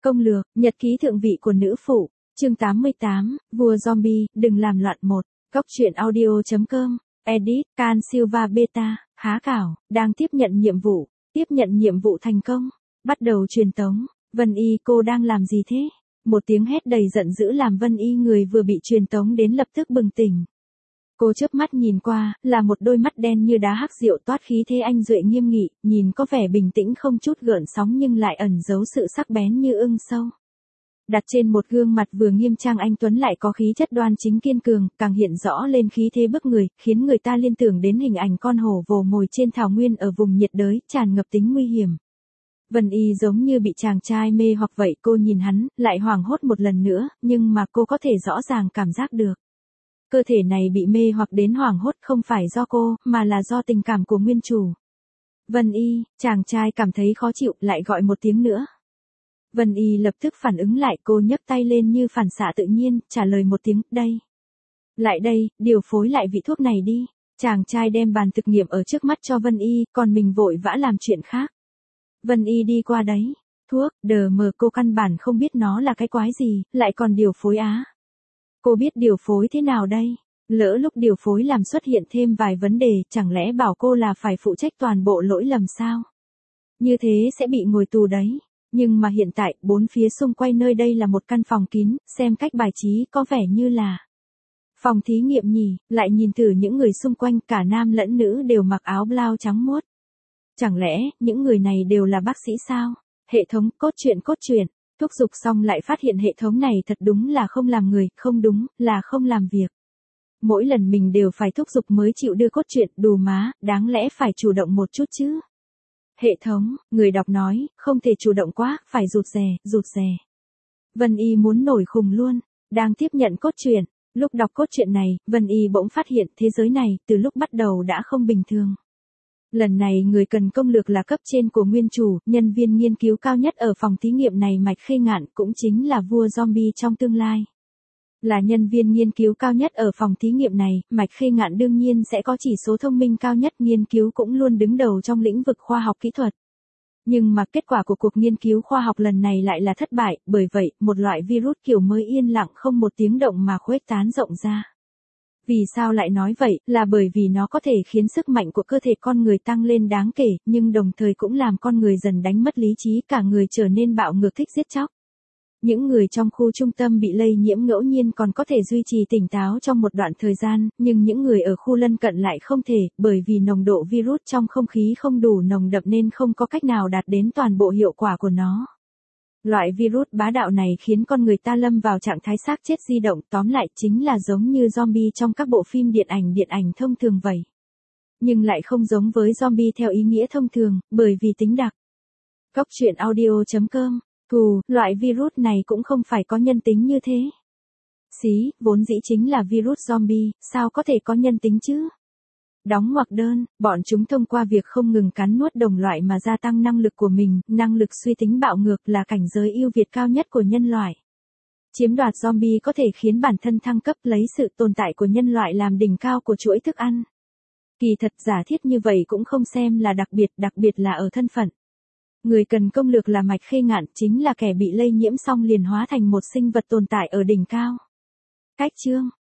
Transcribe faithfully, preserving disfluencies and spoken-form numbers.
Công lược, nhật ký thượng vị của nữ phụ, chương tám mươi tám, vua zombie, đừng làm loạn một. Góc truyện audio chấm com, edit, Can Silva Beta, há cảo, đang tiếp nhận nhiệm vụ, tiếp nhận nhiệm vụ thành công, bắt đầu truyền tống. Vân Y, cô đang làm gì thế? Một tiếng hét đầy giận dữ làm Vân Y người vừa bị truyền tống đến lập tức bừng tỉnh. Cô chớp mắt nhìn qua, là một đôi mắt đen như đá hắc diệu toát khí thế anh duệ nghiêm nghị, nhìn có vẻ bình tĩnh không chút gợn sóng nhưng lại ẩn giấu sự sắc bén như ưng sâu. Đặt trên một gương mặt vừa nghiêm trang anh tuấn lại có khí chất đoan chính kiên cường, càng hiện rõ lên khí thế bức người, khiến người ta liên tưởng đến hình ảnh con hổ vồ mồi trên thảo nguyên ở vùng nhiệt đới, tràn ngập tính nguy hiểm. Vân Y giống như bị chàng trai mê hoặc vậy, cô nhìn hắn, lại hoảng hốt một lần nữa, nhưng mà cô có thể rõ ràng cảm giác được. Cơ thể này bị mê hoặc đến hoảng hốt không phải do cô, mà là do tình cảm của nguyên chủ. Vân Y, chàng trai cảm thấy khó chịu, lại gọi một tiếng nữa. Vân Y lập tức phản ứng lại, cô nhấc tay lên như phản xạ tự nhiên, trả lời một tiếng, đây. Lại đây, điều phối lại vị thuốc này đi. Chàng trai đem bàn thực nghiệm ở trước mắt cho Vân Y, còn mình vội vã làm chuyện khác. Vân Y đi qua đấy. Thuốc, đờ mờ cô căn bản không biết nó là cái quái gì, lại còn điều phối á. Cô biết điều phối thế nào đây? Lỡ lúc điều phối làm xuất hiện thêm vài vấn đề, chẳng lẽ bảo cô là phải phụ trách toàn bộ lỗi lầm sao? Như thế sẽ bị ngồi tù đấy. Nhưng mà hiện tại, bốn phía xung quanh nơi đây là một căn phòng kín, xem cách bài trí có vẻ như là phòng thí nghiệm nhỉ, lại nhìn thử những người xung quanh, cả nam lẫn nữ đều mặc áo blau trắng muốt. Chẳng lẽ, những người này đều là bác sĩ sao? Hệ thống, cốt truyện cốt truyện. Thúc giục xong lại phát hiện hệ thống này thật đúng là không làm người, không đúng, là không làm việc. Mỗi lần mình đều phải thúc giục mới chịu đưa cốt truyện, đù má, đáng lẽ phải chủ động một chút chứ. Hệ thống, người đọc nói, không thể chủ động quá, phải rụt rè, rụt rè. Vân Y muốn nổi khùng luôn, đang tiếp nhận cốt truyện. Lúc đọc cốt truyện này, Vân Y bỗng phát hiện thế giới này, từ lúc bắt đầu đã không bình thường. Lần này người cần công lược là cấp trên của nguyên chủ, nhân viên nghiên cứu cao nhất ở phòng thí nghiệm này Mạch Khê Ngạn cũng chính là vua zombie trong tương lai. Là nhân viên nghiên cứu cao nhất ở phòng thí nghiệm này, Mạch Khê Ngạn đương nhiên sẽ có chỉ số thông minh cao nhất, nghiên cứu cũng luôn đứng đầu trong lĩnh vực khoa học kỹ thuật. Nhưng mà kết quả của cuộc nghiên cứu khoa học lần này lại là thất bại, bởi vậy, một loại virus kiểu mới yên lặng không một tiếng động mà khuếch tán rộng ra. Vì sao lại nói vậy, là bởi vì nó có thể khiến sức mạnh của cơ thể con người tăng lên đáng kể, nhưng đồng thời cũng làm con người dần đánh mất lý trí, cả người trở nên bạo ngược thích giết chóc. Những người trong khu trung tâm bị lây nhiễm ngẫu nhiên còn có thể duy trì tỉnh táo trong một đoạn thời gian, nhưng những người ở khu lân cận lại không thể, bởi vì nồng độ virus trong không khí không đủ nồng đậm nên không có cách nào đạt đến toàn bộ hiệu quả của nó. Loại virus bá đạo này khiến con người ta lâm vào trạng thái xác chết di động, tóm lại chính là giống như zombie trong các bộ phim điện ảnh điện ảnh thông thường vậy. Nhưng lại không giống với zombie theo ý nghĩa thông thường, bởi vì tính đặc. Góc truyện audio chấm com, thù, loại virus này cũng không phải có nhân tính như thế. Xí, vốn dĩ chính là virus zombie, sao có thể có nhân tính chứ? Đóng ngoặc đơn, bọn chúng thông qua việc không ngừng cắn nuốt đồng loại mà gia tăng năng lực của mình, năng lực suy tính bạo ngược là cảnh giới ưu việt cao nhất của nhân loại. Chiếm đoạt zombie có thể khiến bản thân thăng cấp, lấy sự tồn tại của nhân loại làm đỉnh cao của chuỗi thức ăn. Kỳ thật giả thiết như vậy cũng không xem là đặc biệt, đặc biệt là ở thân phận. Người cần công lược là Mạch Khê Ngạn, chính là kẻ bị lây nhiễm xong liền hóa thành một sinh vật tồn tại ở đỉnh cao. Cách chương,